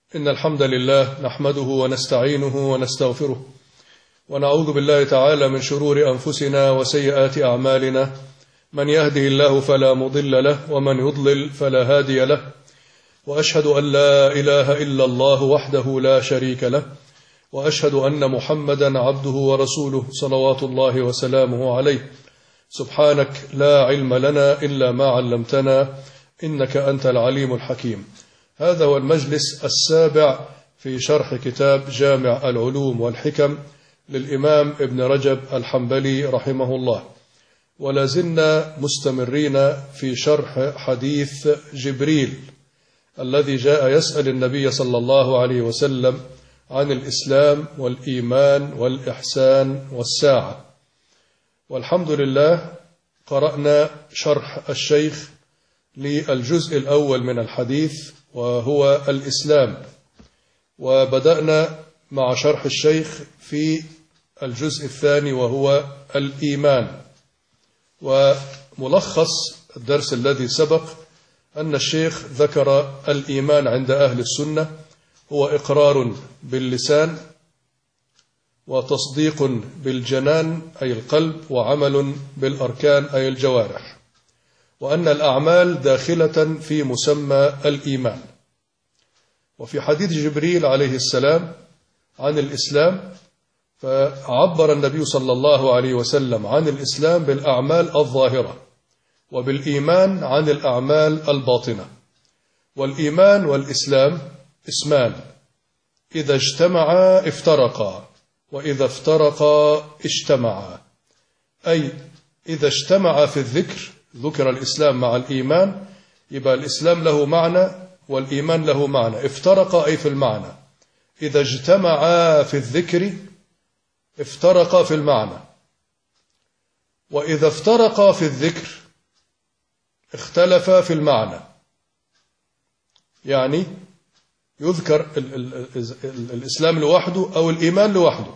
إن الحمد لله نحمده ونستعينه ونستغفره ونعوذ بالله تعالى من شرور أنفسنا وسيئات أعمالنا. من يهده الله فلا مضل له ومن يضلل فلا هادي له، وأشهد أن لا إله إلا الله وحده لا شريك له، وأشهد أن محمدا عبده ورسوله صلوات الله وسلامه عليه. سبحانك لا علم لنا إلا ما علمتنا إنك أنت العليم الحكيم. هذا هو المجلس السابع في شرح كتاب جامع العلوم والحكم للإمام ابن رجب الحنبلي رحمه الله، ولازلنا مستمرين في شرح حديث جبريل الذي جاء يسأل النبي صلى الله عليه وسلم عن الإسلام والإيمان والإحسان والساعة. والحمد لله قرأنا شرح الشيخ للجزء الأول من الحديث وهو الإسلام، وبدأنا مع شرح الشيخ في الجزء الثاني وهو الإيمان. وملخص الدرس الذي سبق أن الشيخ ذكر الإيمان عند أهل السنة هو إقرار باللسان وتصديق بالجنان أي القلب وعمل بالأركان أي الجوارح، وأن الأعمال داخلة في مسمى الإيمان. وفي حديث جبريل عليه السلام عن الإسلام فعبر النبي صلى الله عليه وسلم عن الإسلام بالأعمال الظاهرة، وبالإيمان عن الأعمال الباطنة. والإيمان والإسلام اسمان، إذا اجتمعا افترقا، وإذا افترقا اجتمعا. أي إذا اجتمع في الذكر، ذكر الإسلام مع الإيمان، يبقى الإسلام له معنى والإيمان له معنى. افترقا أي في المعنى. إذا اجتمعا في الذكر افترقا في المعنى، وإذا افترقا في الذكر اختلفا في المعنى. يعني يذكر الإسلام لوحده أو الإيمان لوحده.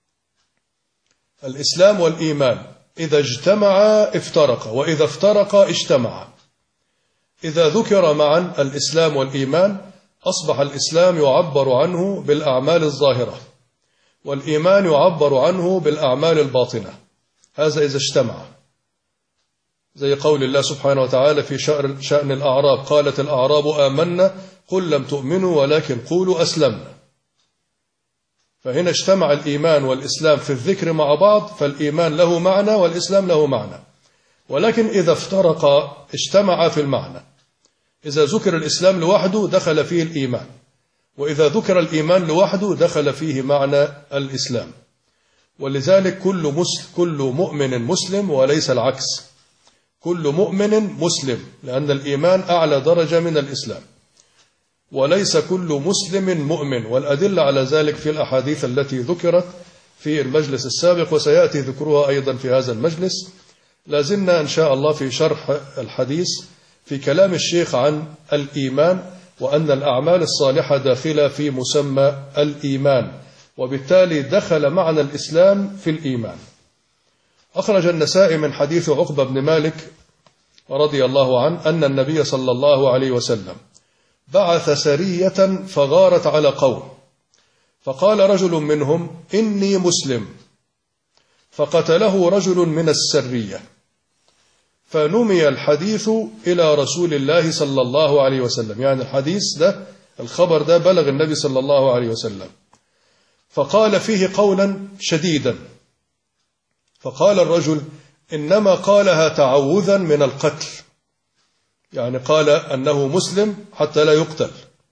الإسلام والإيمان إذا اجتمعا افترقا، وإذا افترقا اجتمعا. إذا ذكر معا الإسلام والإيمان أصبح الإسلام يعبر عنه بالأعمال الظاهرة، والإيمان يعبر عنه بالأعمال الباطنة. هذا إذا اجتمع، زي قول الله سبحانه وتعالى في شأن الأعراب: قالت الأعراب آمنا قل لم تؤمنوا ولكن قولوا أسلمنا. فهنا اجتمع الإيمان والإسلام في الذكر مع بعض، فالإيمان له معنى والإسلام له معنى. ولكن إذا افترقا اجتمعا في المعنى. إذا ذكر الإسلام لوحده دخل فيه الإيمان، وإذا ذكر الإيمان لوحده دخل فيه معنى الإسلام. ولذلك كل مؤمن مسلم وليس العكس. كل مؤمن مسلم، لأن الإيمان أعلى درجة من الإسلام، وليس كل مسلم مؤمن. والأدلة على ذلك في الأحاديث التي ذكرت في المجلس السابق، وسيأتي ذكرها أيضا في هذا المجلس. لازلنا إن شاء الله في شرح الحديث في كلام الشيخ عن الإيمان، وأن الأعمال الصالحة داخلة في مسمى الإيمان، وبالتالي دخل معنى الإسلام في الإيمان. أخرج النسائي من حديث عقبة بن مالك رضي الله عنه أن النبي صلى الله عليه وسلم بعث سرية فغارت على قوم، فقال رجل منهم: إني مسلم، فقتله رجل من السرية. فنمي الحديث إلى رسول الله صلى الله عليه وسلم، يعني الحديث ده، الخبر ده بلغ النبي صلى الله عليه وسلم، فقال فيه قولا شديدا. فقال الرجل: إنما قالها تعوذا من القتل، يعني قال أنه مسلم حتى لا يقتل.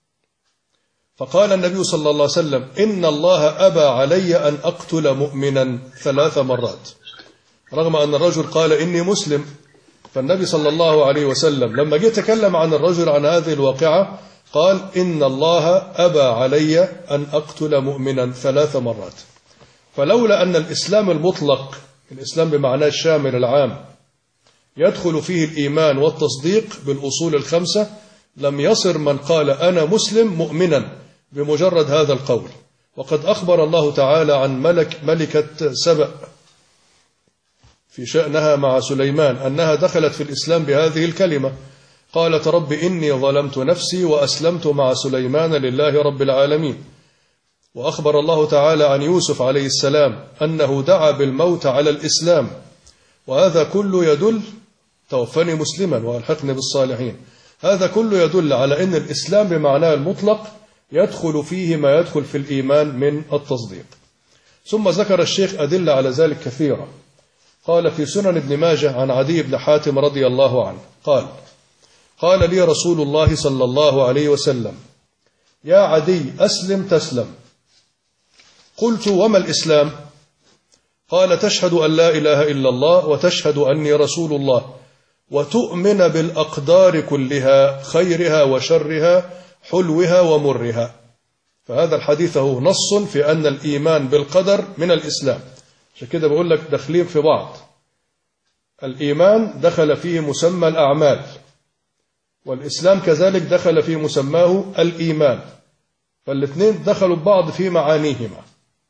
فقال النبي صلى الله عليه وسلم: إن الله أبى علي أن أقتل مؤمنا 3 مرات، رغم أن الرجل قال إني مسلم. فالنبي صلى الله عليه وسلم لما جاء يتكلم عن الرجل عن هذه الواقعة قال: إن الله أبى علي أن أقتل مؤمنا 3 مرات. فلولا أن الإسلام المطلق، الإسلام بمعناه الشامل العام، يدخل فيه الإيمان والتصديق بالأصول ال5، لم يصر من قال أنا مسلم مؤمنا بمجرد هذا القول. وقد أخبر الله تعالى عن ملكة سبأ في شأنها مع سليمان أنها دخلت في الإسلام بهذه الكلمة، قالت رب إني ظلمت نفسي وأسلمت مع سليمان لله رب العالمين. وأخبر الله تعالى عن يوسف عليه السلام أنه دعا بالموت على الإسلام، وهذا كله يدل، توفني مسلما وألحقني بالصالحين، هذا كله يدل على أن الإسلام بمعناه المطلق يدخل فيه ما يدخل في الإيمان من التصديق. ثم ذكر الشيخ أدلة على ذلك كثيرة. قال في سنن ابن ماجه عن عدي بن حاتم رضي الله عنه قال لي رسول الله صلى الله عليه وسلم: يا عدي أسلم تسلم. قلت: وما الإسلام؟ قال: تشهد أن لا إله إلا الله وتشهد أني رسول الله وتؤمن بالأقدار كلها خيرها وشرها حلوها ومرها. فهذا الحديث هو نص في أن الإيمان بالقدر من الإسلام. عشان كده بقول لك داخلين في بعض. الإيمان دخل فيه مسمى الأعمال، والإسلام كذلك دخل في مسماه الإيمان، فالاثنين دخلوا ببعض في معانيهما.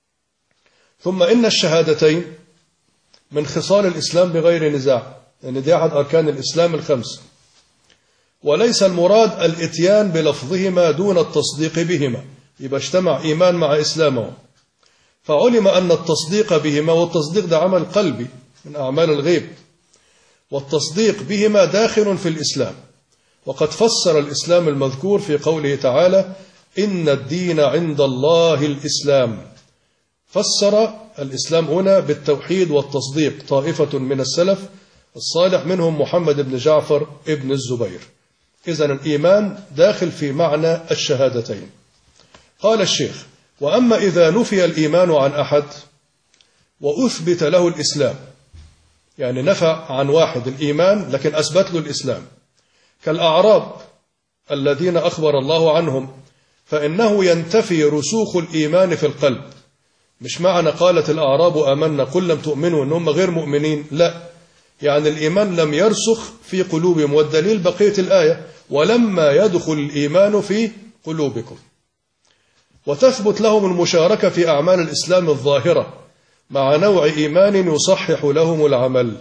ثم إن الشهادتين من خصال الإسلام بغير نزاع، لأن دي أحد أركان الإسلام الخمس، وليس المراد الإتيان بلفظهما دون التصديق بهما، يبقى اجتمع إيمان مع إسلامه. فعلم أن التصديق بهما، والتصديق ده عمل قلبي من أعمال الغيب، والتصديق بهما داخل في الإسلام. وقد فسر الإسلام المذكور في قوله تعالى: إن الدين عند الله الإسلام. فسر الإسلام هنا بالتوحيد والتصديق طائفة من السلف الصالح منهم محمد بن جعفر ابن الزبير. إذن الإيمان داخل في معنى الشهادتين. قال الشيخ: وأما إذا نفي الإيمان عن أحد وأثبت له الإسلام، يعني نفى عن واحد الإيمان لكن أثبت له الإسلام، كالأعراب الذين أخبر الله عنهم، فإنه ينتفي رسوخ الإيمان في القلب. مش معنى قالت الأعراب آمنا قل لم تؤمنوا أنهم غير مؤمنين، لا، يعني الإيمان لم يرسخ في قلوبهم، والدليل بقية الآية: ولما يدخل الإيمان في قلوبكم. وتثبت لهم المشاركة في أعمال الإسلام الظاهرة مع نوع إيمان يصحح لهم العمل،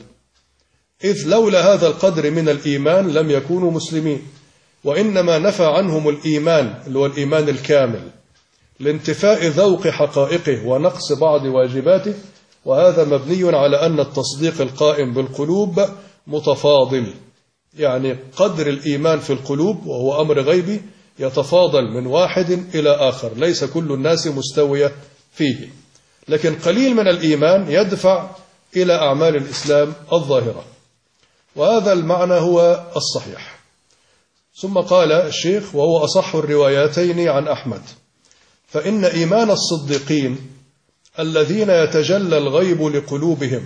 إذ لولا هذا القدر من الإيمان لم يكونوا مسلمين، وإنما نفى عنهم الإيمان اللي هو الإيمان الكامل لانتفاء ذوق حقائقه ونقص بعض واجباته. وهذا مبني على أن التصديق القائم بالقلوب متفاضل، يعني قدر الإيمان في القلوب وهو أمر غيبي يتفاضل من واحد إلى آخر، ليس كل الناس مستوية فيه، لكن قليل من الإيمان يدفع إلى أعمال الإسلام الظاهرة، وهذا المعنى هو الصحيح. ثم قال الشيخ: وهو أصح الروايتين عن أحمد، فإن إيمان الصديقين الذين يتجلى الغيب لقلوبهم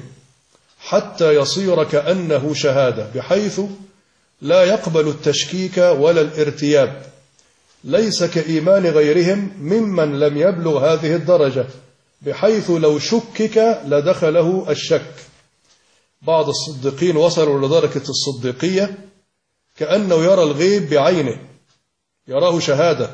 حتى يصير كأنه شهادة، بحيث لا يقبل التشكيك ولا الارتياب، ليس كإيمان غيرهم ممن لم يبلغ هذه الدرجة، بحيث لو شكك لدخله الشك. بعض الصديقين وصلوا لدرجة الصديقية كأنه يرى الغيب بعينه، يراه شهادة،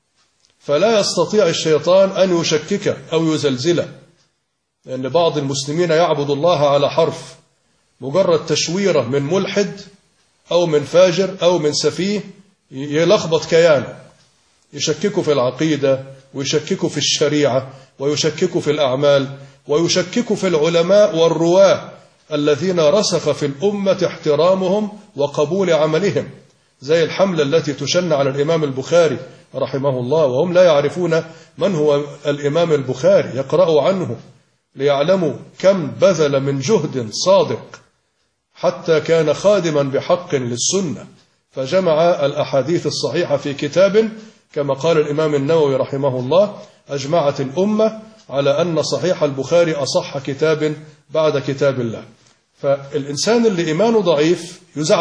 فلا يستطيع الشيطان أن يشكك أو يزلزله، لأن بعض المسلمين يعبد الله على حرف، مجرد تشويرة من ملحد أو من فاجر أو من سفيه يلخبط كيانه، يشككوا في العقيدة ويشككوا في الشريعة ويشككوا في الأعمال ويشككوا في العلماء والرواه الذين رسخ في الأمة احترامهم وقبول عملهم، زي الحملة التي تشن على الإمام البخاري رحمه الله وهم لا يعرفون من هو الإمام البخاري، يقرأوا عنه ليعلموا كم بذل من جهد صادق حتى كان خادما بحق للسنة، فجمع الأحاديث الصحيحة في كتاب، كما قال الإمام النووي رحمه الله: أجمعت الأمة على أن صحيح البخاري أصح كتاب بعد كتاب الله. فالإنسان اللي إيمانه ضعيف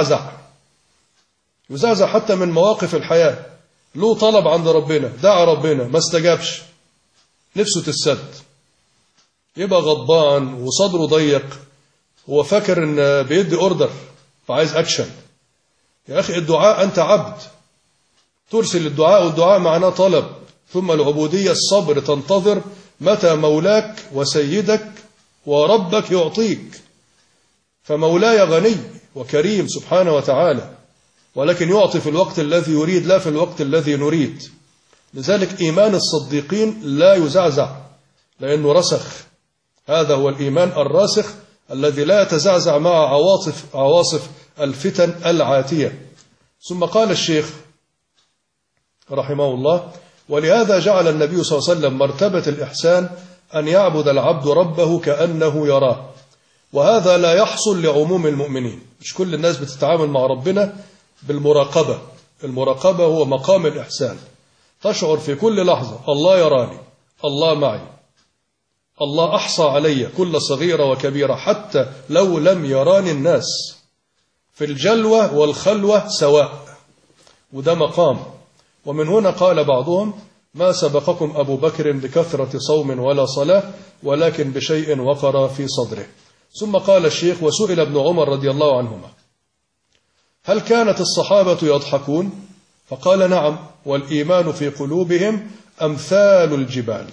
يزعزع حتى من مواقف الحياة، له طلب عند ربنا، دعا ربنا ما استجابش، نفسه تسد، يبقى غضبان وصدره ضيق، هو فاكر ان بيدي اوردر فعايز اكشن. يا اخي الدعاء انت عبد، ترسل الدعاء، والدعاء معناه طلب، ثم العبودية الصبر، تنتظر متى مولاك وسيدك وربك يعطيك. فمولاي غني وكريم سبحانه وتعالى، ولكن يعطي في الوقت الذي يريد لا في الوقت الذي نريد. لذلك إيمان الصديقين لا يزعزع لأنه رسخ. هذا هو الإيمان الراسخ الذي لا يتزعزع مع عواصف الفتن العاتية. ثم قال الشيخ رحمه الله: ولهذا جعل النبي صلى الله عليه وسلم مرتبة الإحسان أن يعبد العبد ربه كأنه يراه، وهذا لا يحصل لعموم المؤمنين. مش كل الناس بتتعامل مع ربنا بالمراقبة. المراقبة هو مقام الإحسان، تشعر في كل لحظة الله يراني، الله معي، الله أحصى علي كل صغيرة وكبيرة حتى لو لم يراني الناس، في الجلوة والخلوة سواء، وده مقام. ومن هنا قال بعضهم: ما سبقكم أبو بكر بكثرة صوم ولا صلاة ولكن بشيء وقر في صدره. ثم قال الشيخ: وسئل ابن عمر رضي الله عنهما: هل كانت الصحابة يضحكون؟ فقال: نعم، والإيمان في قلوبهم أمثال الجبال.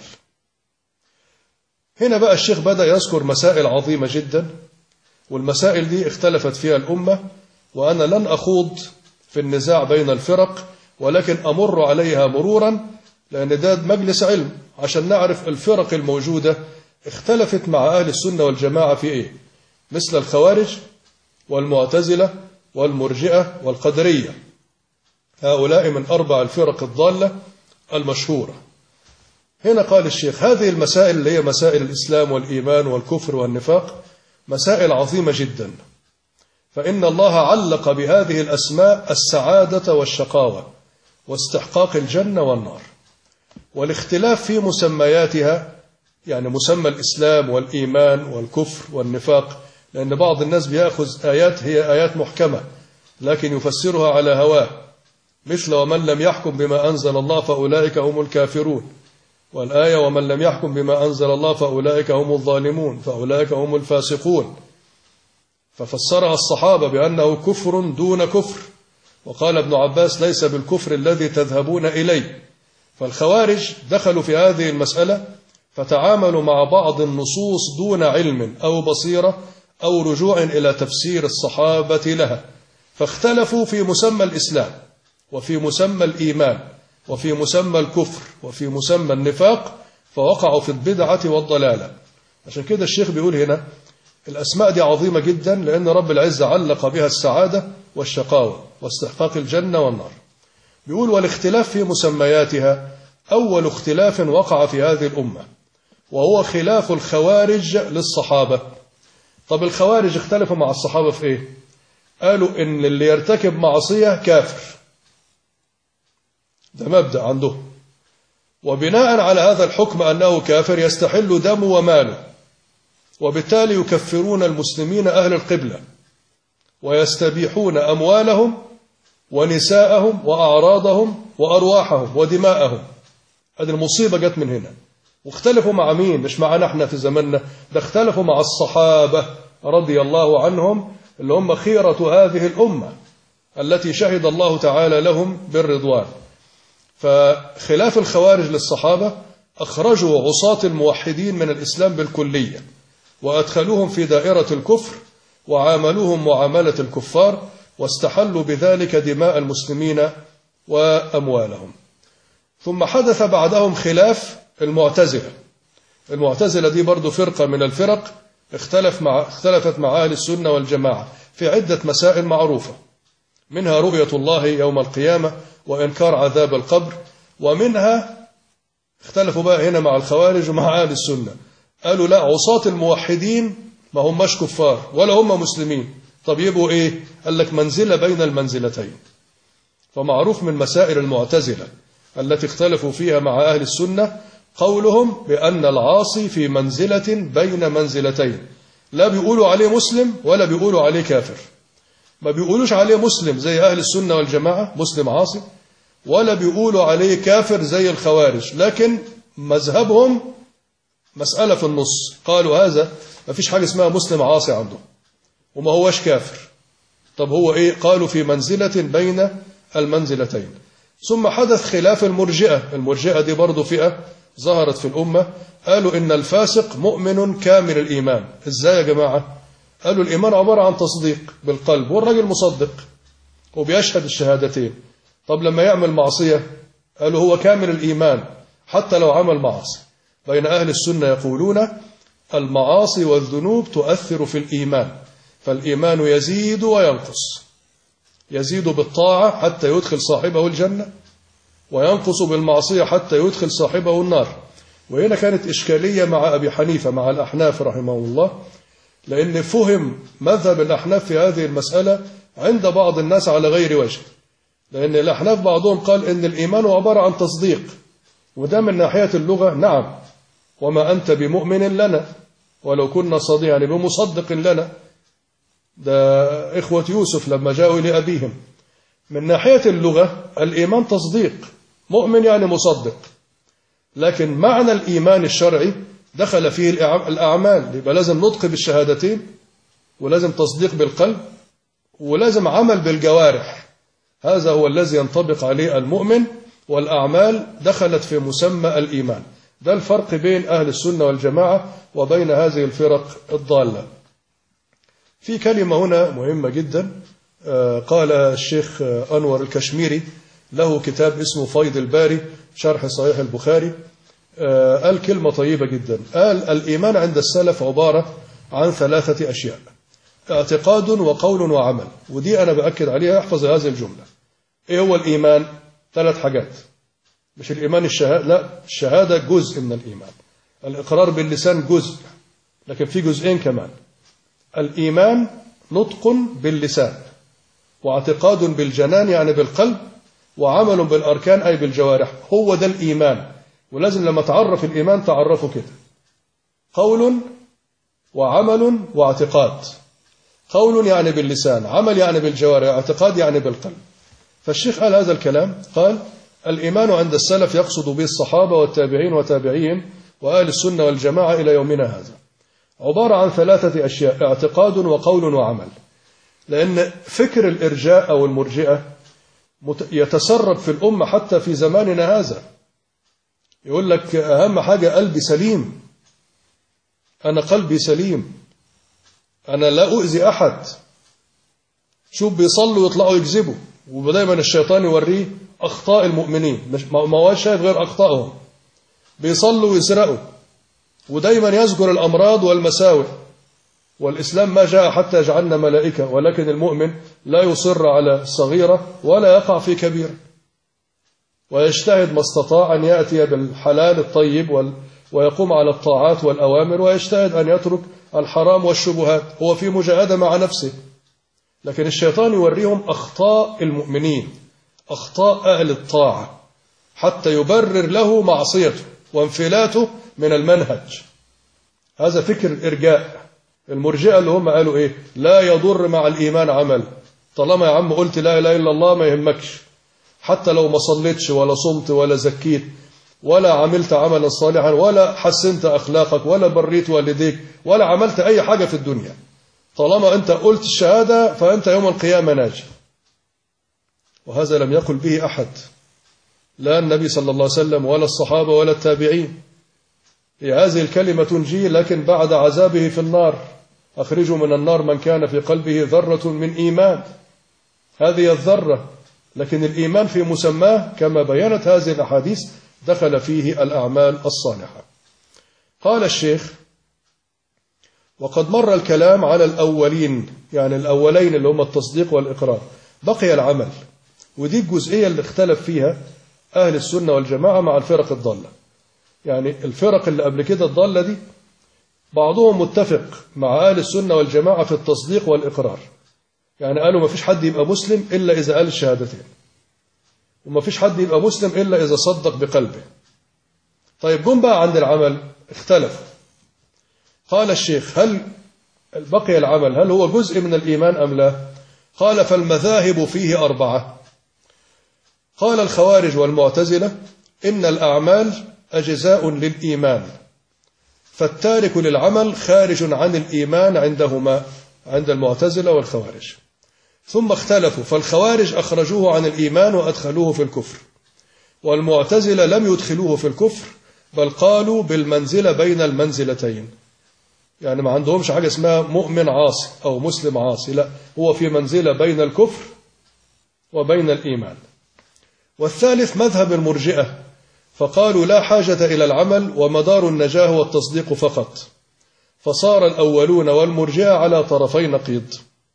هنا بقى الشيخ بدأ يذكر مسائل عظيمة جدا، والمسائل دي اختلفت فيها الأمة، وأنا لن أخوض في النزاع بين الفرق، ولكن أمر عليها مرورا لأن ده مجلس علم عشان نعرف الفرق الموجودة اختلفت مع أهل السنة والجماعة في إيه، مثل الخوارج والمعتزلة والمرجئة والقدرية. هؤلاء من 4 الفرق الضالة المشهورة. هنا قال الشيخ: هذه المسائل اللي هي مسائل الإسلام والإيمان والكفر والنفاق مسائل عظيمة جدا، فإن الله علق بهذه الأسماء السعادة والشقاوة واستحقاق الجنة والنار، والاختلاف في مسمياتها، يعني مسمى الإسلام والإيمان والكفر والنفاق، لأن بعض الناس بيأخذ آيات هي آيات محكمة لكن يفسرها على هواه، مثل ومن لم يحكم بما أنزل الله فأولئك هم الكافرون، والآية ومن لم يحكم بما أنزل الله فأولئك هم الظالمون، فأولئك هم الفاسقون، ففسرها الصحابة بأنه كفر دون كفر، وقال ابن عباس: ليس بالكفر الذي تذهبون إليه. فالخوارج دخلوا في هذه المسألة فتعاملوا مع بعض النصوص دون علم أو بصيرة أو رجوع إلى تفسير الصحابة لها، فاختلفوا في مسمى الإسلام وفي مسمى الإيمان وفي مسمى الكفر وفي مسمى النفاق، فوقعوا في البدعة والضلالة. عشان كده الشيخ بيقول هنا الأسماء دي عظيمة جدا، لأن رب العزة علق بها السعادة والشقاوة واستحقاق الجنة والنار. بيقول: والاختلاف في مسمياتها أول اختلاف وقع في هذه الأمة، وهو خلاف الخوارج للصحابة. طب الخوارج اختلفوا مع الصحابة في إيه؟ قالوا إن اللي يرتكب معصية كافر، ده مبدأ عندهم، وبناء على هذا الحكم أنه كافر يستحل دمه وماله، وبالتالي يكفرون المسلمين أهل القبلة ويستبيحون أموالهم ونساءهم وأعراضهم وأرواحهم ودماءهم. هذه المصيبة جت من هنا. واختلفوا مع مين؟ مش معنا احنا في زماننا، ده اختلفوا مع الصحابة رضي الله عنهم اللي هم خيرة هذه الأمة التي شهد الله تعالى لهم بالرضوان. فخلاف الخوارج للصحابة أخرجوا عصاة الموحدين من الإسلام بالكلية وأدخلوهم في دائرة الكفر وعاملوهم معاملة الكفار، واستحلوا بذلك دماء المسلمين وأموالهم. ثم حدث بعدهم خلاف المعتزلة. المعتزلة دي برضو فرقة من الفرق اختلفت مع أهل السنة والجماعة في عدة مسائل معروفة، منها رؤية الله يوم القيامة وإنكار عذاب القبر، ومنها اختلفوا بقى هنا مع الخوارج ومع أهل السنة، قالوا لا، عصاة الموحدين ما هماش كفار ولا هم مسلمين، طب يبقوا إيه؟ قال لك منزلة بين المنزلتين. فمعروف من مسائل المعتزلة التي اختلفوا فيها مع أهل السنة قولهم بأن العاصي في منزلة بين منزلتين، لا بيقولوا عليه مسلم ولا بيقولوا عليه كافر. ما بيقولوش عليه مسلم زي أهل السنة والجماعة مسلم عاصي، ولا بيقولوا عليه كافر زي الخوارج، لكن مذهبهم مسألة في النص، قالوا هذا ما فيش حاجة اسمها مسلم عاصي عنده وما هوش كافر. طب هو إيه؟ قالوا في منزلة بين المنزلتين. ثم حدث خلاف المرجئة. المرجئة دي برضو فئة ظهرت في الأمة، قالوا إن الفاسق مؤمن كامل الإيمان. إزاي يا جماعة؟ قالوا الإيمان عبارة عن تصديق بالقلب والراجل مصدق، وبيشهد الشهادتين. طب لما يعمل معصية قالوا هو كامل الإيمان حتى لو عمل معاصي. بين أهل السنة يقولون المعاصي والذنوب تؤثر في الإيمان، فالإيمان يزيد وينقص، يزيد بالطاعة حتى يدخل صاحبه الجنة، وينقص بالمعصية حتى يدخل صاحبه النار. وهنا كانت إشكالية مع أبي حنيفة مع الأحناف رحمه الله، لأن فهم مذهب الأحناف في هذه المسألة عند بعض الناس على غير وجه. لأن الأحناف بعضهم قال إن الإيمان عبارة عن تصديق، وده من ناحية اللغة نعم، وما أنت بمؤمن لنا ولو كنا صادقين، يعني بمصدق لنا. ده إخوة يوسف لما جاءوا لأبيهم. من ناحية اللغة الإيمان تصديق، مؤمن يعني مصدق، لكن معنى الإيمان الشرعي دخل فيه الأعمال، يبقى لازم نطق بالشهادتين، ولازم تصديق بالقلب، ولازم عمل بالجوارح. هذا هو الذي ينطبق عليه المؤمن، والأعمال دخلت في مسمى الإيمان. ده الفرق بين أهل السنة والجماعة وبين هذه الفرق الضالة. في كلمة هنا مهمة جدا، قال الشيخ أنور الكشميري له كتاب اسمه فيض الباري شرح صحيح البخاري، قال كلمة طيبة جدا. قال الإيمان عند السلف عبارة عن 3 أشياء: اعتقاد وقول وعمل. ودي أنا بأكد عليها، احفظ هذه الجملة. إيه هو الإيمان؟ 3 حاجات، مش الإيمان الشهادة، لا، الشهادة جزء من الإيمان، الإقرار باللسان جزء، لكن في جزئين كمان. الإيمان نطق باللسان، واعتقاد بالجنان يعني بالقلب، وعمل بالأركان أي بالجوارح. هو ده الإيمان. ولازم لما تعرف الإيمان تعرفه كده: قول وعمل واعتقاد. قول يعني باللسان، عمل يعني بالجوارح، اعتقاد يعني بالقلب. فالشيخ قال هذا الكلام، قال الإيمان عند السلف يقصد به الصحابة والتابعين وتابعيهم وآل السنة والجماعة إلى يومنا هذا، عبارة عن 3 أشياء: اعتقاد وقول وعمل. لأن فكر الإرجاء أو المرجئة يتسرب في الأمة حتى في زماننا هذا. يقول لك أهم حاجة قلبي سليم، أنا قلبي سليم، أنا لا أؤذي أحد. شوف بيصلوا ويطلعوا يكذبوا، ودايما الشيطان يوريه أخطاء المؤمنين، ما هو شايف غير أخطائهم. بيصلوا ويسرقوا، ودايما يذكر الأمراض والمساوئ. والإسلام ما جاء حتى يجعلنا ملائكة، ولكن المؤمن لا يصر على صغيرة ولا يقع في كبيرة، ويجتهد ما استطاع أن يأتي بالحلال الطيب ويقوم على الطاعات والأوامر، ويجتهد أن يترك الحرام والشبهات. هو في مجاهدة مع نفسه. لكن الشيطان يوريهم أخطاء المؤمنين، أخطاء أهل الطاعة، حتى يبرر له معصيته وانفلاته من المنهج. هذا فكر الإرجاء. المرجئة اللي هم قالوا إيه؟ لا يضر مع الإيمان عمل. طالما يا عم قلت لا إله إلا الله ما يهمكش، حتى لو ما صليتش ولا صمت ولا زكيت ولا عملت عملا صالحا ولا حسنت أخلاقك ولا بريت والديك ولا عملت أي حاجة في الدنيا، طالما أنت قلت الشهادة فأنت يوم القيامة ناجي. وهذا لم يقل به أحد، لا النبي صلى الله عليه وسلم ولا الصحابة ولا التابعين. هذه الكلمة تنجيه، لكن بعد عذابه في النار. أخرجوا من النار من كان في قلبه ذرة من إيمان. هذه الذرة، لكن الإيمان في مسماه كما بينت هذه الأحاديث دخل فيه الأعمال الصالحة. قال الشيخ: وقد مر الكلام على الأولين، يعني الأولين اللي هم التصديق والإقرار، بقي العمل. ودي الجزئية اللي اختلف فيها أهل السنة والجماعة مع الفرق الضالة. يعني الفرق اللي قبل كده الضالة دي بعضهم متفق مع أهل السنة والجماعة في التصديق والإقرار. يعني قالوا ما فيش حد يبقى مسلم إلا إذا قال الشهادتين، وما فيش حد يبقى مسلم إلا إذا صدق بقلبه. طيب جم بقى عند العمل اختلفوا. قال الشيخ: هل بقي العمل هل هو جزء من الإيمان أم لا؟ قال: فالمذاهب فيه 4. قال الخوارج والمعتزلة: إن الأعمال أجزاء للإيمان، فالتارك للعمل خارج عن الإيمان عندهما، عند المعتزلة والخوارج. ثم اختلفوا، فالخوارج أخرجوه عن الإيمان وأدخلوه في الكفر، والمعتزلة لم يدخلوه في الكفر، بل قالوا بالمنزلة بين المنزلتين. يعني ما عندهمش حاجة اسمها مؤمن عاصي أو مسلم عاصي، لا، هو في منزلة بين الكفر وبين الإيمان. والثالث مذهب المرجئة، فقالوا لا حاجة إلى العمل ومدار النجاة هو التصديق فقط، فصار الأولون والمرجئة على طرفي نقيض.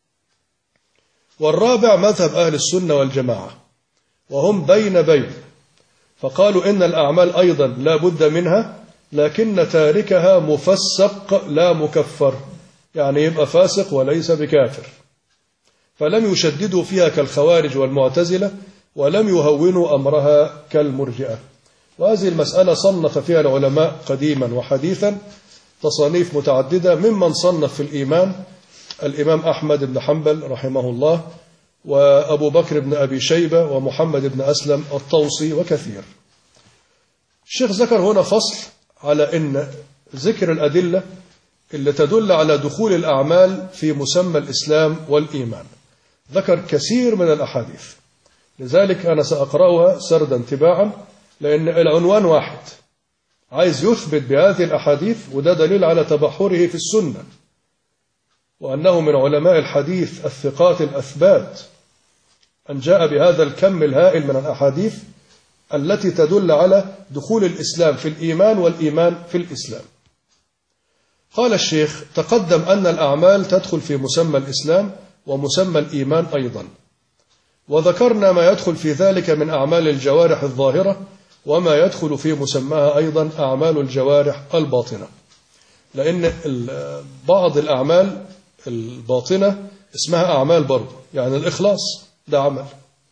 والرابع مذهب أهل السنة والجماعة، وهم بين، فقالوا إن الأعمال أيضا لا بد منها، لكن تاركها مفسق لا مكفر، يعني يبقى فاسق وليس بكافر، فلم يشددوا فيها كالخوارج والمعتزلة، ولم يهونوا أمرها كالمرجئة. وهذه المسألة صنف فيها العلماء قديما وحديثا تصانيف متعددة، ممن صنف في الإيمان الإمام أحمد بن حنبل رحمه الله، وأبو بكر بن أبي شيبة، ومحمد بن أسلم الطوسي، وكثير. الشيخ ذكر هنا فصل على أن ذكر الأدلة اللي تدل على دخول الأعمال في مسمى الإسلام والإيمان، ذكر كثير من الأحاديث، لذلك أنا سأقرأها سردا تباعا، لأن العنوان واحد، عايز يثبت بهذه الأحاديث، وده دليل على تبحره في السنة، وأنه من علماء الحديث الثقات الأثبات، أن جاء بهذا الكم الهائل من الأحاديث التي تدل على دخول الإسلام في الإيمان والإيمان في الإسلام. قال الشيخ: تقدم أن الأعمال تدخل في مسمى الإسلام ومسمى الإيمان أيضا، وذكرنا ما يدخل في ذلك من أعمال الجوارح الظاهرة، وما يدخل في مسماها أيضا أعمال الجوارح الباطنة، لأن بعض الأعمال الباطنة اسمها أعمال برضه، يعني الإخلاص ده عمل،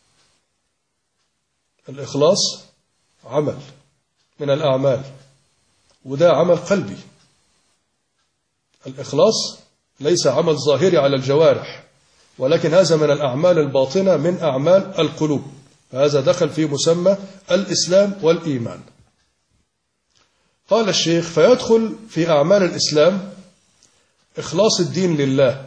الإخلاص عمل من الأعمال، وده عمل قلبي. الإخلاص ليس عمل ظاهري على الجوارح، ولكن هذا من الأعمال الباطنة من أعمال القلوب، فهذا دخل في مسمى الإسلام والإيمان. قال الشيخ: فيدخل في أعمال الإسلام إخلاص الدين لله،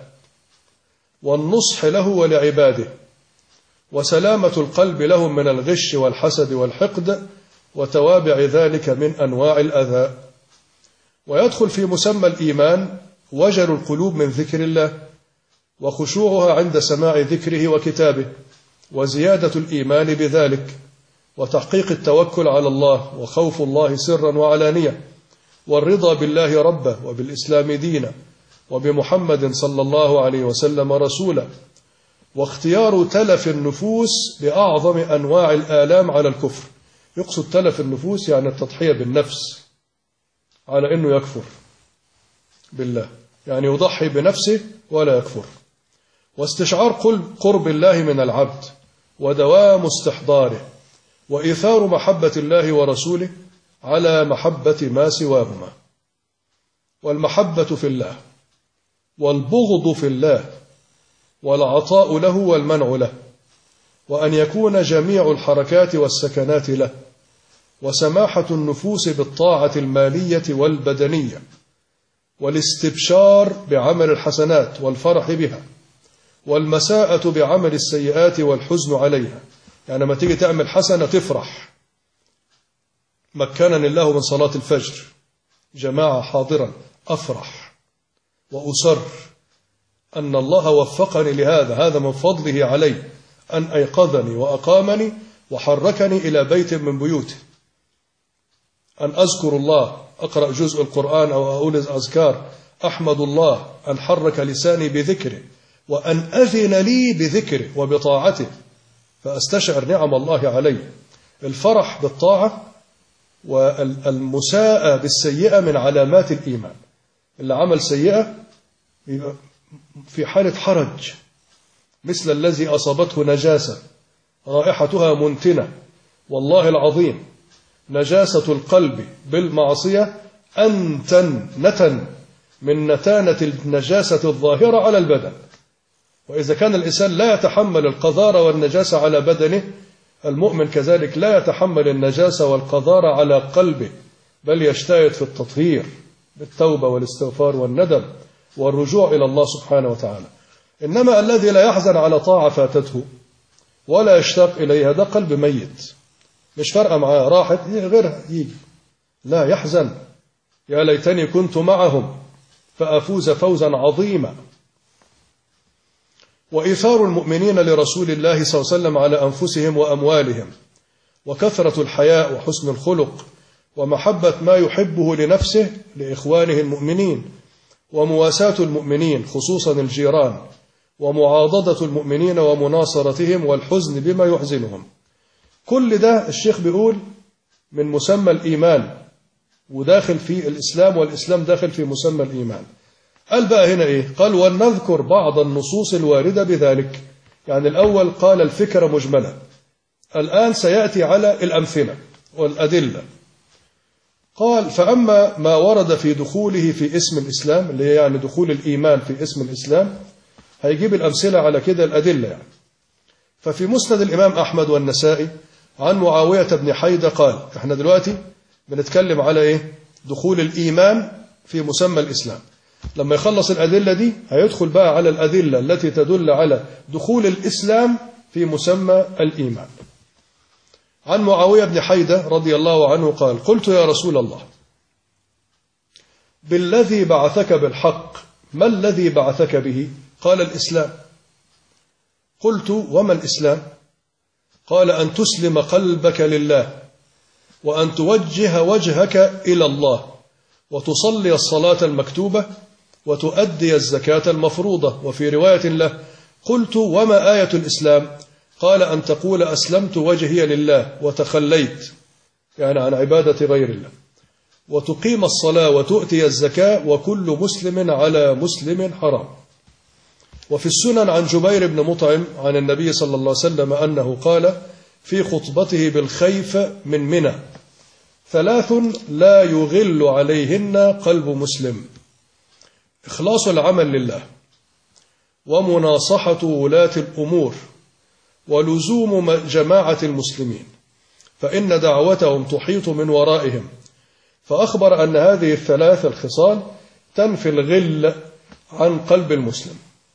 والنصح له ولعباده، وسلامة القلب لهم من الغش والحسد والحقد وتوابع ذلك من أنواع الأذى. ويدخل في مسمى الإيمان وجل القلوب من ذكر الله، وخشوعها عند سماع ذكره وكتابه، وزيادة الإيمان بذلك، وتحقيق التوكل على الله، وخوف الله سرا وعلانية، والرضا بالله ربا، وبالإسلام دينا، وبمحمد صلى الله عليه وسلم رسولا، واختيار تلف النفوس بأعظم أنواع الآلام على الكفر. يقصد تلف النفوس يعني التضحية بالنفس على أنه يكفر بالله، يعني يضحي بنفسه ولا يكفر. واستشعار قرب الله من العبد، ودوام استحضاره، وإيثار محبة الله ورسوله على محبة ما سواهما. والمحبة في الله، والبغض في الله، والعطاء له والمنع له، وأن يكون جميع الحركات والسكنات له، وسماحة النفوس بالطاعة المالية والبدنية، والاستبشار بعمل الحسنات والفرح بها، والمساءة بعمل السيئات والحزن عليها، يعني لما تيجي تعمل حسنة تفرح. مكنني الله من صلاة الفجر جماعة حاضرا أفرح وأسر أن الله وفقني لهذا، هذا من فضله علي أن أيقظني وأقامني وحركني إلى بيت من بيوته، أن أذكر الله، أقرأ جزء القرآن أو أقول أذكار، أحمد الله أن حرك لساني بذكره، وأن أذن لي بذكره وبطاعته، فأستشعر نعم الله علي. الفرح بالطاعة والمساءة بالسيئة من علامات الإيمان. اللي عمل سيئة يبقى في حالة حرج، مثل الذي أصابته نجاسة رائحتها منتنة، والله العظيم نجاسة القلب بالمعصية نتن من نتانة النجاسة الظاهرة على البدن. وإذا كان الإنسان لا يتحمل القذارة والنجاسة على بدنه، المؤمن كذلك لا يتحمل النجاسة والقذارة على قلبه، بل يجتهد في التطهير بالتوبة والاستغفار والندم والرجوع إلى الله سبحانه وتعالى. إنما الذي لا يحزن على طاعة فاتته ولا يشتاق إليها، ده قلب ميت، مش فارقة معاه، راحت غيرها يجي، لا يحزن يا ليتني كنت معهم فأفوز فوزا عظيما. وإيثار المؤمنين لرسول الله صلى الله عليه وسلم على أنفسهم وأموالهم، وكثرة الحياء وحسن الخلق، ومحبة ما يحبه لنفسه لإخوانه المؤمنين، ومواساة المؤمنين خصوصا الجيران، ومعاضدة المؤمنين ومناصرتهم، والحزن بما يحزنهم. كل ده الشيخ بيقول من مسمى الإيمان، وداخل في الإسلام، والإسلام داخل في مسمى الإيمان. قال بقى هنا إيه؟ قال ولنذكر بعض النصوص الواردة بذلك. يعني الأول قال الفكرة مجملة، الآن سيأتي على الأمثلة والأدلة. قال فأما ما ورد في دخوله في اسم الإسلام، اللي يعني دخول الإيمان في اسم الإسلام، هيجيب الأمثلة على كده الأدلة يعني. ففي مسند الإمام أحمد والنسائي عن معاوية بن حيدة قال، احنا دلوقتي بنتكلم على ايه؟ دخول الإيمان في مسمى الإسلام. لما يخلص الأدلة دي هيدخل بقى على الأدلة التي تدل على دخول الإسلام في مسمى الإيمان. عن معاوية بن حيدة رضي الله عنه قال قلت يا رسول الله بالذي بعثك بالحق ما الذي بعثك به؟ قال الإسلام. قلت وما الإسلام؟ قال أن تسلم قلبك لله، وأن توجه وجهك إلى الله، وتصلي الصلاة المكتوبة، وتؤدي الزكاة المفروضة. وفي رواية له قلت وما آية الإسلام؟ قال أن تقول أسلمت وجهي لله وتخليت، يعني عن عبادة غير الله، وتقيم الصلاة وتؤتي الزكاة، وكل مسلم على مسلم حرام. وفي السنن عن جبير بن مطعم عن النبي صلى الله عليه وسلم أنه قال في خطبته بالخيف من منى 3 لا يغل عليهن قلب مسلم: إخلاص العمل لله، ومناصحة ولاة الأمور، ولزوم جماعة المسلمين، فإن دعوتهم تحيط من ورائهم. فأخبر أن هذه ال3 الخصال تنفي الغل عن قلب المسلم.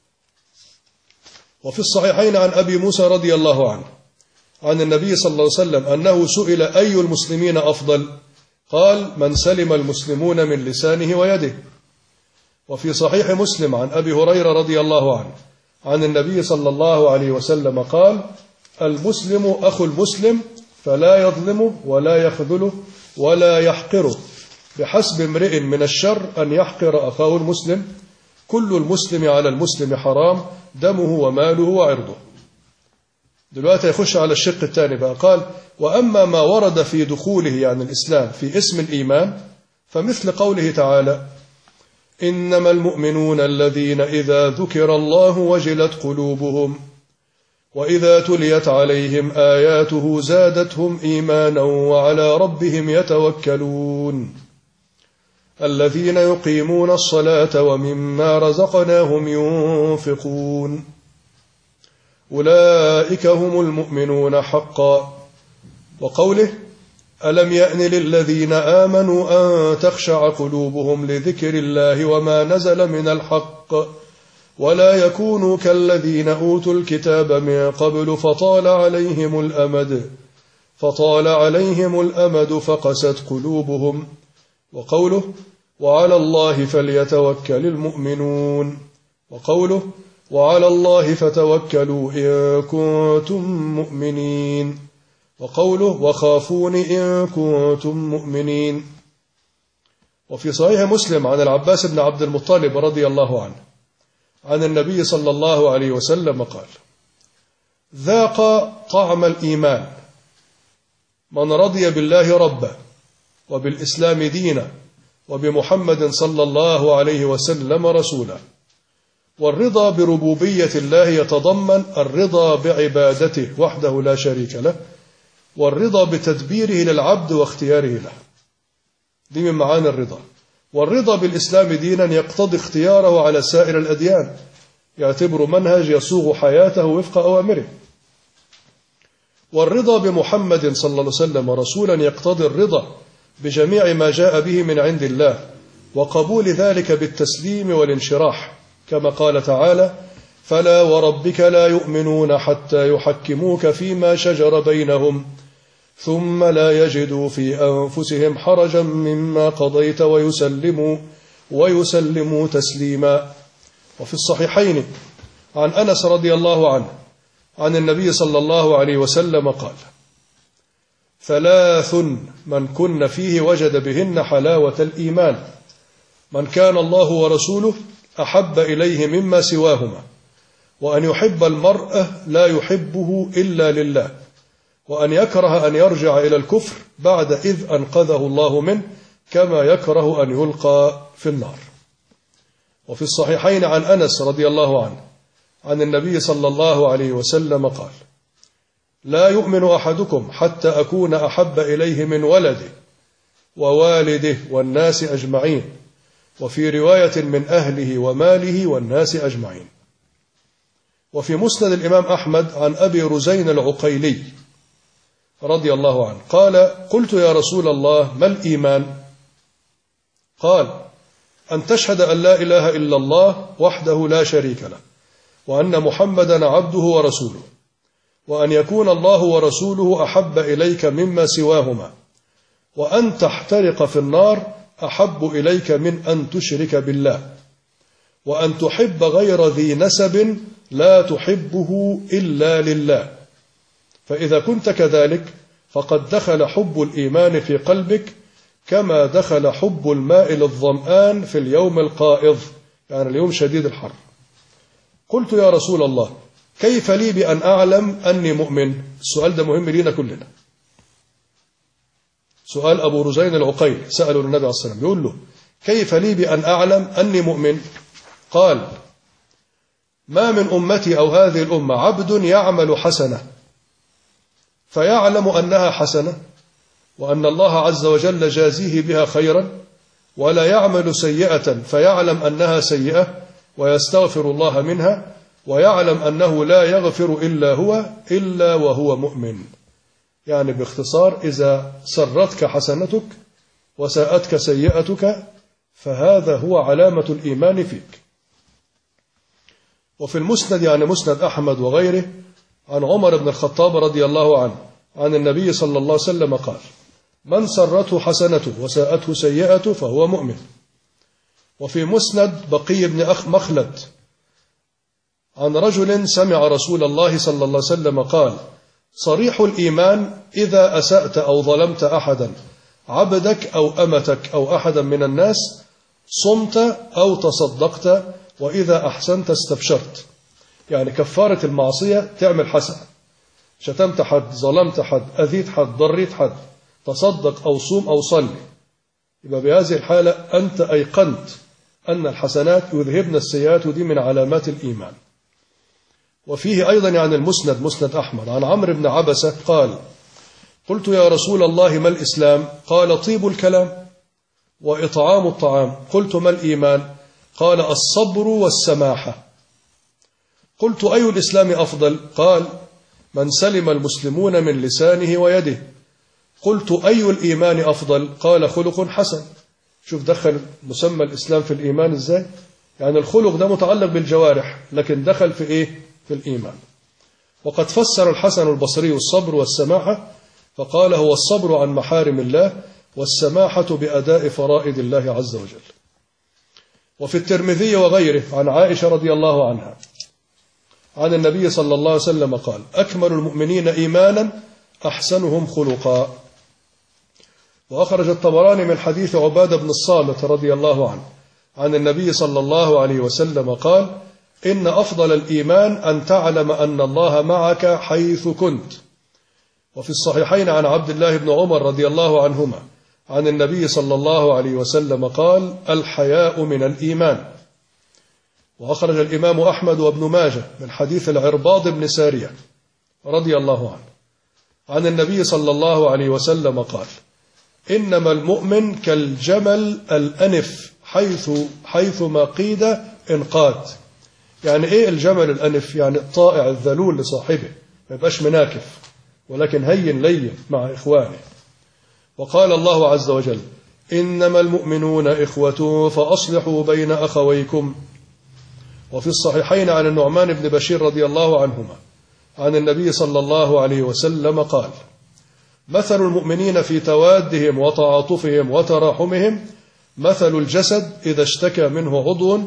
وفي الصحيحين عن أبي موسى رضي الله عنه عن النبي صلى الله عليه وسلم أنه سئل أي المسلمين أفضل؟ قال من سلم المسلمون من لسانه ويده. وفي صحيح مسلم عن أبي هريرة رضي الله عنه عن النبي صلى الله عليه وسلم قال المسلم أخو المسلم فلا يظلمه ولا يخذله ولا يحقره، بحسب امرئ من الشر أن يحقر أخاه المسلم، كل المسلم على المسلم حرام، دمه وماله وعرضه. دلوقتي يخش على الشق الثاني بقى. قال وأما ما ورد في دخوله يعني الإسلام في اسم الإيمان فمثل قوله تعالى إنما المؤمنون الذين إذا ذكر الله وجلت قلوبهم وإذا تليت عليهم آياته زادتهم إيمانا وعلى ربهم يتوكلون الذين يقيمون الصلاة ومما رزقناهم ينفقون أولئك هم المؤمنون حقا. وقوله ألم يأن للذين آمنوا أن تخشع قلوبهم لذكر الله وما نزل من الحق ولا يكونوا كالذين أوتوا الكتاب من قبل فطال عليهم الأمد فقست قلوبهم. وقوله وعلى الله فليتوكل المؤمنون. وقوله وعلى الله فتوكلوا إن كنتم مؤمنين. وقوله وخافون إن كنتم مؤمنين. وفي صحيح مسلم عن العباس بن عبد المطلب رضي الله عنه عن النبي صلى الله عليه وسلم قال ذاق طعم الإيمان من رضي بالله ربا وبالإسلام دينا وبمحمد صلى الله عليه وسلم رسولا. والرضا بربوبية الله يتضمن الرضا بعبادته وحده لا شريك له، والرضا بتدبيره للعبد واختياره له، دي من معاني الرضا. والرضا بالإسلام دينا يقتضي اختياره على سائر الأديان، يعتبر منهج يصوغ حياته وفق أوامره. والرضا بمحمد صلى الله عليه وسلم رسولا يقتضي الرضا بجميع ما جاء به من عند الله، وقبول ذلك بالتسليم والانشراح، كما قال تعالى فلا وربك لا يؤمنون حتى يحكموك فيما شجر بينهم ثم لا يجدوا في أنفسهم حرجا مما قضيت ويسلموا تسليما. وفي الصحيحين عن أنس رضي الله عنه عن النبي صلى الله عليه وسلم قال: 3 من كن فيه وجد بهن حلاوة الإيمان: من كان الله ورسوله أحب إليه مما سواهما، وأن يحب المرء لا يحبه إلا لله، وأن يكره أن يرجع إلى الكفر بعد إذ أنقذه الله منه، كما يكره أن يلقى في النار. وفي الصحيحين عن أنس رضي الله عنه عن النبي صلى الله عليه وسلم قال: لا يؤمن أحدكم حتى أكون أحب إليه من ولده ووالده والناس أجمعين، وفي رواية من أهله وماله والناس أجمعين. وفي مسند الإمام أحمد عن أبي رزين العقيلي رضي الله عنه قال: قلت يا رسول الله ما الإيمان؟ قال: أن تشهد أن لا إله إلا الله وحده لا شريك له، وأن محمدا عبده ورسوله، وأن يكون الله ورسوله أحب إليك مما سواهما، وأن تحترق في النار أحب إليك من أن تشرك بالله، وأن تحب غير ذي نسب لا تحبه إلا لله، فإذا كنت كذلك فقد دخل حب الإيمان في قلبك كما دخل حب الماء للظمآن في اليوم القائض، يعني اليوم شديد الحر. قلت يا رسول الله كيف لي بأن أعلم أني مؤمن؟ السؤال ده مهم لينا كلنا. سؤال أبو رزين العقيل سأله النبي عليه الصلاة والسلام، يقول له كيف لي بأن أعلم أني مؤمن؟ قال: ما من أمتي أو هذه الأمة عبد يعمل حسنة فيعلم أنها حسنة وأن الله عز وجل جازيه بها خيرا، ولا يعمل سيئة فيعلم أنها سيئة ويستغفر الله منها، ويعلم أنه لا يغفر إلا هو إلا وهو مؤمن. يعني باختصار، إذا سرتك حسنتك وساءتك سيئتك فهذا هو علامة الإيمان فيك. وفي المسند، يعني مسند أحمد وغيره، عن عمر بن الخطاب رضي الله عنه عن النبي صلى الله عليه وسلم قال: من سرته حسنته وساءته سيئته فهو مؤمن. وفي مسند بقي بن مخلد عن رجل سمع رسول الله صلى الله عليه وسلم قال: صريح الإيمان إذا أسأت أو ظلمت أحدا، عبدك أو أمتك أو أحدا من الناس، صمت أو تصدقت، وإذا أحسنت استبشرت. يعني كفارة المعصية تعمل حسنة، شتمت حد، ظلمت حد، أذيت حد، ضريت حد، تصدق أو صوم أو صلي، يبقى بهذه الحالة أنت أيقنت أن الحسنات يذهبن السيئات، ودي من علامات الإيمان. وفيه أيضا يعني المسند، مسند أحمد عن عمرو بن عبسة قال: قلت يا رسول الله ما الإسلام؟ قال: طيب الكلام وإطعام الطعام. قلت ما الإيمان؟ قال: الصبر والسماحة. قلت أي الإسلام أفضل؟ قال: من سلم المسلمون من لسانه ويده. قلت أي الإيمان أفضل؟ قال: خلق حسن. شوف دخل مسمى الإسلام في الإيمان إزاي؟ يعني الخلق ده متعلق بالجوارح، لكن دخل في إيه؟ في الإيمان. وقد فسر الحسن البصري الصبر والسماحة فقال: هو الصبر عن محارم الله، والسماحة بأداء فرائض الله عز وجل. وفي الترمذي وغيره عن عائشة رضي الله عنها عن النبي صلى الله عليه وسلم قال: أكمل المؤمنين إيمانا أحسنهم خلقا. وأخرج الطبراني من حديث عبادة بن الصامت رضي الله عنه عن النبي صلى الله عليه وسلم قال: إن أفضل الإيمان أن تعلم أن الله معك حيث كنت. وفي الصحيحين عن عبد الله بن عمر رضي الله عنهما عن النبي صلى الله عليه وسلم قال: الحياء من الإيمان. وأخرج الإمام أحمد وابن ماجه من حديث العرباض بن سارية رضي الله عنه عن النبي صلى الله عليه وسلم قال: إنما المؤمن كالجمل الأنف حيثما قيد انقاد. يعني إيه الجمل الأنف؟ يعني الطائع الذلول لصاحبه، ما يبقاش مناكف، ولكن هين لين مع إخوانه. وقال الله عز وجل: إنما المؤمنون إخوة فأصلحوا بين أخويكم. وفي الصحيحين عن النعمان بن بشير رضي الله عنهما عن النبي صلى الله عليه وسلم قال: مثل المؤمنين في توادهم وتعاطفهم وتراحمهم مثل الجسد إذا اشتكى منه عضو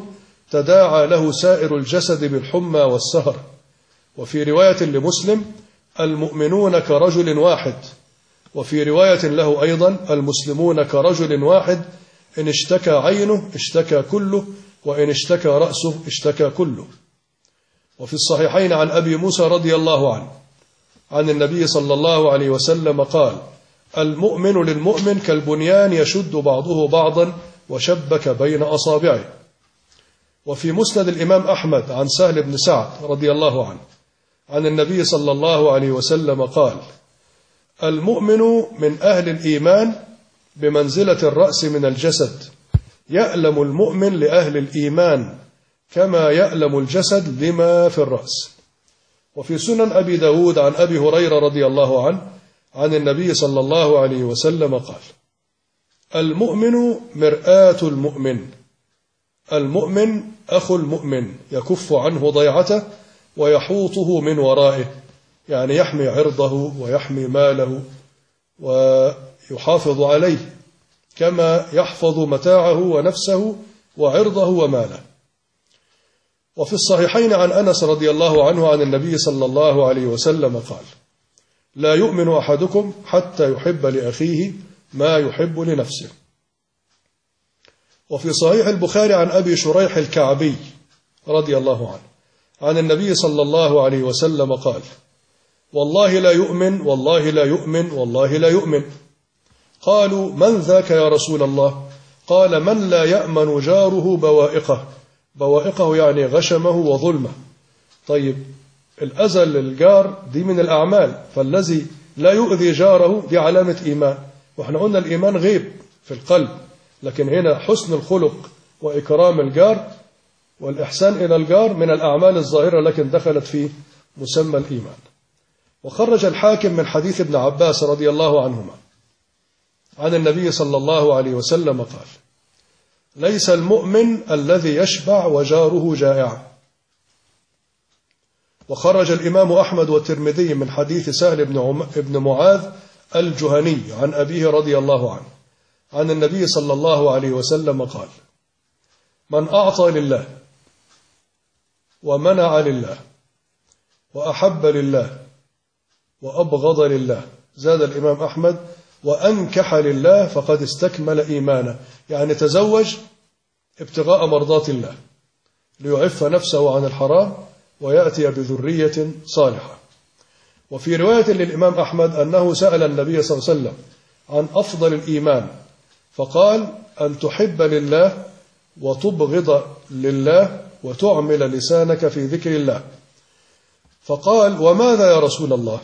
تداعى له سائر الجسد بالحمى والسهر. وفي رواية لمسلم: المؤمنون كرجل واحد. وفي رواية له أيضا: المسلمون كرجل واحد، إن اشتكى عينه اشتكى كله، وإن اشتكى رأسه اشتكى كله. وفي الصحيحين عن أبي موسى رضي الله عنه عن النبي صلى الله عليه وسلم قال: المؤمن للمؤمن كالبنيان يشد بعضه بعضا وشبك بين أصابعه. وفي مسند الإمام أحمد عن سهل بن سعد رضي الله عنه عن النبي صلى الله عليه وسلم قال: المؤمن من أهل الإيمان بمنزلة الرأس من الجسد، يألم المؤمن لأهل الإيمان كما يألم الجسد لما في الرأس. وفي سنن أبي داود عن أبي هريرة رضي الله عنه عن النبي صلى الله عليه وسلم قال: المؤمن مرآة المؤمن، المؤمن أخو المؤمن، يكف عنه ضيعته ويحوطه من ورائه، يعني يحمي عرضه ويحمي ماله ويحافظ عليه كما يحفظ متاعه ونفسه وعرضه وماله. وفي الصحيحين عن أنس رضي الله عنه عن النبي صلى الله عليه وسلم قال: لا يؤمن أحدكم حتى يحب لأخيه ما يحب لنفسه. وفي صحيح البخاري عن أبي شريح الكعبي رضي الله عنه عن النبي صلى الله عليه وسلم قال: والله لا يؤمن، والله لا يؤمن، والله لا يؤمن. قالوا: من ذاك يا رسول الله؟ قال: من لا يأمن جاره بوائقه. بوائقه يعني غشمه وظلمه. طيب، الأذى للجار دي من الأعمال، فالذي لا يؤذي جاره دي علامة إيمان. وإحنا قلنا الإيمان غيب في القلب، لكن هنا حسن الخلق وإكرام الجار والإحسان إلى الجار من الأعمال الظاهرة، لكن دخلت في مسمى الإيمان. وخرج الحاكم من حديث ابن عباس رضي الله عنهما عن النبي صلى الله عليه وسلم قال: ليس المؤمن الذي يشبع وجاره جائع. وخرج الإمام أحمد والترمذي من حديث سهل بن معاذ الجهني عن أبيه رضي الله عنه عن النبي صلى الله عليه وسلم قال: من أعطى لله ومنع لله وأحب لله وأبغض لله، زاد الإمام أحمد: وأنكح لله فقد استكمل إيمانه، يعني تزوج ابتغاء مرضات الله ليعف نفسه عن الحرام ويأتي بذرية صالحة. وفي رواية للإمام أحمد أنه سأل النبي صلى الله عليه وسلم عن أفضل الإيمان فقال: أن تحب لله وتبغض لله وتعمل لسانك في ذكر الله. فقال: وماذا يا رسول الله؟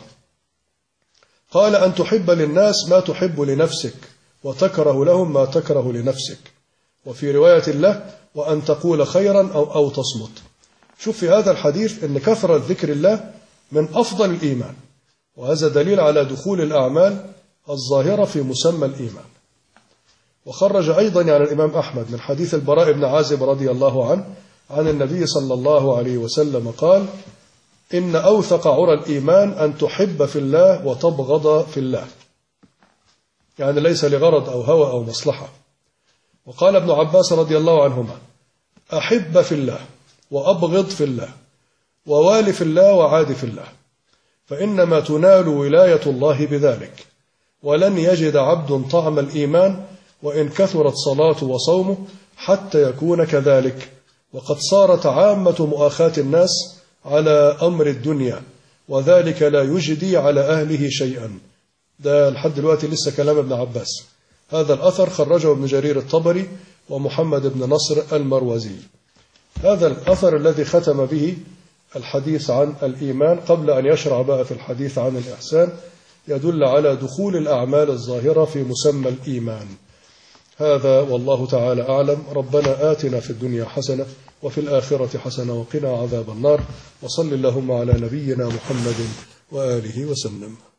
قال: أن تحب للناس ما تحب لنفسك وتكره لهم ما تكره لنفسك. وفي رواية له: وأن تقول خيرا أو تصمت. شوف في هذا الحديث أن كثرة ذكر الله من أفضل الإيمان، وهذا دليل على دخول الأعمال الظاهرة في مسمى الإيمان. وخرج أيضا عن الإمام أحمد من حديث البراء بن عازب رضي الله عنه عن النبي صلى الله عليه وسلم قال: إن أوثق عرى الإيمان أن تحب في الله وتبغض في الله، يعني ليس لغرض أو هوى أو مصلحة. وقال ابن عباس رضي الله عنهما: أحب في الله وأبغض في الله ووال في الله وعاد في الله، فإنما تنال ولاية الله بذلك، ولن يجد عبد طعم الإيمان وإن كثرت صلاته وصومه حتى يكون كذلك. وقد صارت عامة مؤاخاة الناس على أمر الدنيا، وذلك لا يجدي على أهله شيئا. ده لحد دلوقتي لسه كلام ابن عباس. هذا الأثر خرجه ابن جرير الطبري ومحمد بن نصر المروزي. هذا الأثر الذي ختم به الحديث عن الإيمان قبل أن يشرع بقى في الحديث عن الإحسان يدل على دخول الأعمال الظاهرة في مسمى الإيمان. هذا والله تعالى أعلم. ربنا آتنا في الدنيا حسنة وفي الآخرة حسنة وقنا عذاب النار، وصل اللهم على نبينا محمد وآله وسلم.